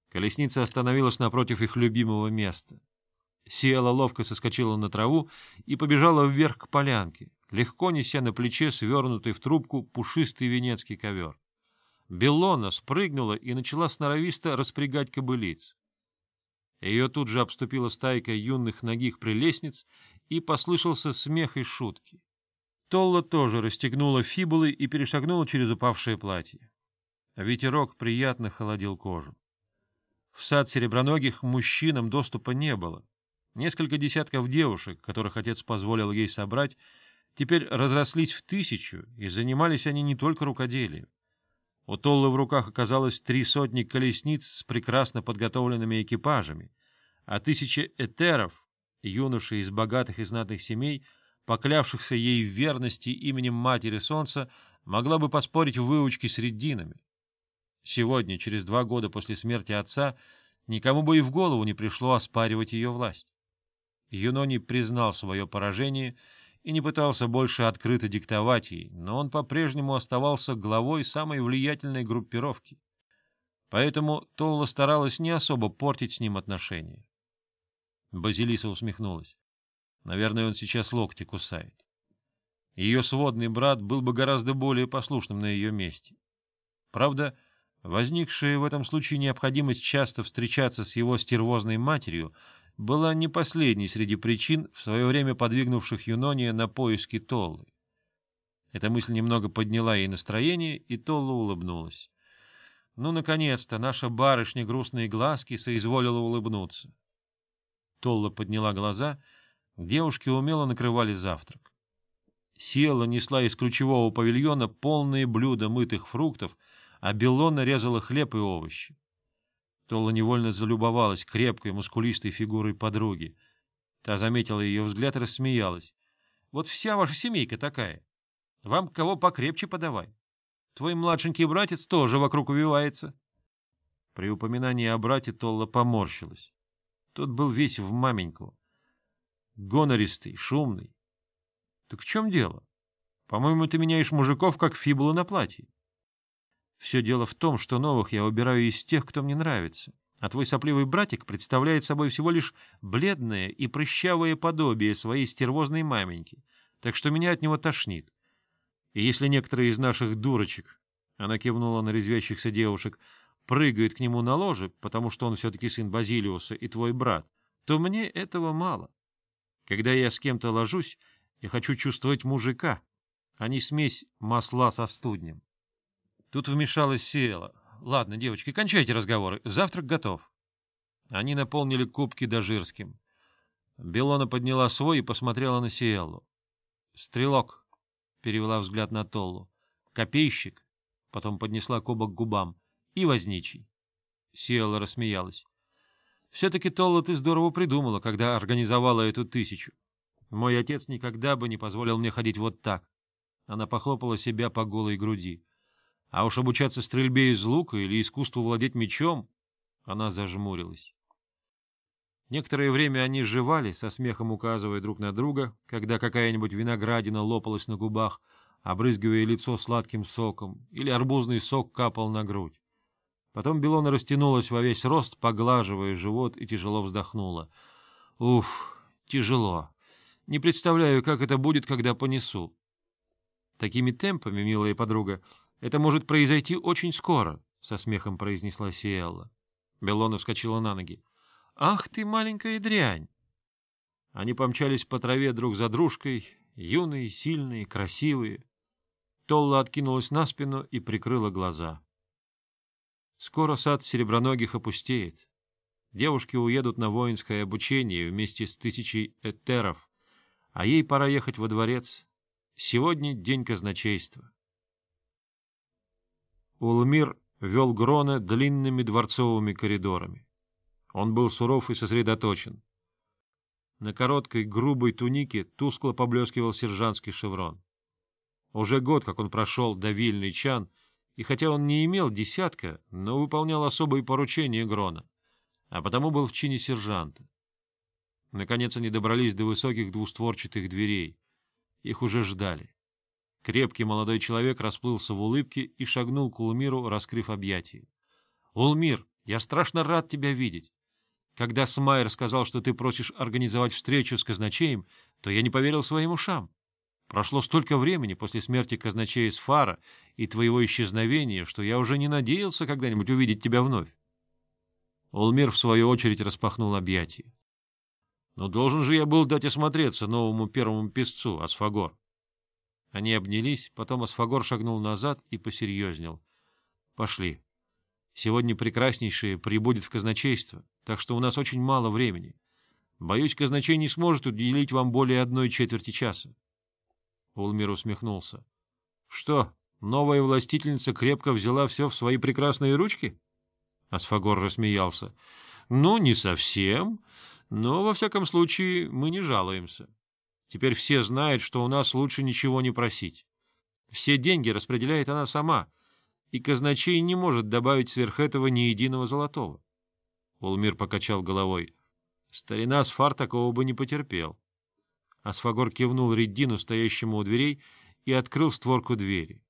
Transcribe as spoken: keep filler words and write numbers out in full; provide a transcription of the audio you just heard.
Колесница остановилась напротив их любимого места. Сиэла ловко соскочила на траву и побежала вверх к полянке, легко неся на плече свернутый в трубку пушистый венецкий ковер. Беллона спрыгнула и начала сноровисто распрягать кобылиц. Ее тут же обступила стайка юных нагих прелестниц, и послышался смех и шутки. Толла тоже расстегнула фибулы и перешагнула через упавшее платье. Ветерок приятно холодил кожу. В сад сереброногих мужчинам доступа не было. Несколько десятков девушек, которых отец позволил ей собрать, теперь разрослись в тысячу, и занимались они не только рукоделием. У Толлы в руках оказалось три сотни колесниц с прекрасно подготовленными экипажами, а тысяча этеров, юношей из богатых и знатных семей, поклявшихся ей в верности именем Матери Солнца, могла бы поспорить в выучке с реддинами. Сегодня, через два года после смерти отца, никому бы и в голову не пришло оспаривать ее власть. Юноний признал свое поражение и не пытался больше открыто диктовать ей, но он по-прежнему оставался главой самой влиятельной группировки. Поэтому Толла старалась не особо портить с ним отношения. Базилиса усмехнулась. Наверное, он сейчас локти кусает. Ее сводный брат был бы гораздо более послушным на ее месте. Правда, возникшая в этом случае необходимость часто встречаться с его стервозной матерью была не последней среди причин, в свое время подвигнувших Юнония на поиски Толлы. Эта мысль немного подняла ей настроение, и Толла улыбнулась. Ну, наконец-то, наша барышня грустные глазки соизволила улыбнуться. Толла подняла глаза, девушки умело накрывали завтрак. Сиэла несла из ключевого павильона полные блюда мытых фруктов, а Беллона резала хлеб и овощи. Толла невольно залюбовалась крепкой, мускулистой фигурой подруги. Та заметила ее взгляд и рассмеялась. — Вот вся ваша семейка такая. Вам кого покрепче подавай. Твой младшенький братец тоже вокруг увивается. При упоминании о брате Толла поморщилась. Тот был весь в маменьку. Гонористый, шумный. — Так в чем дело? По-моему, ты меняешь мужиков, как фибулы на платье. Все дело в том, что новых я убираю из тех, кто мне нравится, а твой сопливый братик представляет собой всего лишь бледное и прыщавое подобие своей стервозной маменьки, так что меня от него тошнит. И если некоторые из наших дурочек, — она кивнула на резвящихся девушек, — прыгают к нему на ложе, потому что он все-таки сын Базилиуса и твой брат, то мне этого мало. Когда я с кем-то ложусь, я хочу чувствовать мужика, а не смесь масла со студнем. Тут вмешалась Сиэла. — Ладно, девочки, кончайте разговоры. Завтрак готов. Они наполнили кубки дожирским. Беллона подняла свой и посмотрела на Сиэллу. — Стрелок, — перевела взгляд на Толлу. — Копейщик, — потом поднесла кубок к губам. — И возничий. Сиэлла рассмеялась. — Все-таки, Толла, ты здорово придумала, когда организовала эту тысячу. Мой отец никогда бы не позволил мне ходить вот так. Она похлопала себя по голой груди. А уж обучаться стрельбе из лука или искусству владеть мечом... Она зажмурилась. Некоторое время они жевали, со смехом указывая друг на друга, когда какая-нибудь виноградина лопалась на губах, обрызгивая лицо сладким соком, или арбузный сок капал на грудь. Потом Беллона растянулась во весь рост, поглаживая живот, и тяжело вздохнула. — Уф, тяжело. Не представляю, как это будет, когда понесу. — Такими темпами, милая подруга, это может произойти очень скоро, — со смехом произнесла Сиэлла. Беллона вскочила на ноги. — Ах ты, маленькая дрянь! Они помчались по траве друг за дружкой, юные, сильные, красивые. Толла откинулась на спину и прикрыла глаза. Скоро сад сереброногих опустеет. Девушки уедут на воинское обучение вместе с тысячей этеров, а ей пора ехать во дворец. Сегодня день казначейства. Улмир вел Грона длинными дворцовыми коридорами. Он был суров и сосредоточен. На короткой грубой тунике тускло поблескивал сержантский шеврон. Уже год, как он прошел давильный чан, и хотя он не имел десятка, но выполнял особые поручения Грона, а потому был в чине сержанта. Наконец они добрались до высоких двустворчатых дверей. Их уже ждали. Крепкий молодой человек расплылся в улыбке и шагнул к Улмиру, раскрыв объятия. — Улмир, Я страшно рад тебя видеть. Когда Смайер сказал, что ты просишь организовать встречу с казначеем, то я не поверил своим ушам. Прошло столько времени после смерти казначея Сфара и твоего исчезновения, что я уже не надеялся когда-нибудь увидеть тебя вновь. Олмир, в свою очередь, распахнул объятия. Но должен же я был дать осмотреться новому первому песцу, Асфагор. Они обнялись, потом Асфагор шагнул назад и посерьезнел. — Пошли. Сегодня прекраснейшее прибудет в казначейство, так что у нас очень мало времени. Боюсь, казначей не сможет уделить вам более одной четверти часа. Олмир усмехнулся. — Что, новая властительница крепко взяла все в свои прекрасные ручки? Асфагор рассмеялся. — Ну, не совсем, но, во всяком случае, мы не жалуемся. Теперь все знают, что у нас лучше ничего не просить. Все деньги распределяет она сама, и казначей не может добавить сверх этого ни единого золотого. Олмир покачал головой. Старина Сфар такого бы не потерпел. Асфагор кивнул Реддину, стоящему у дверей, и открыл створку двери.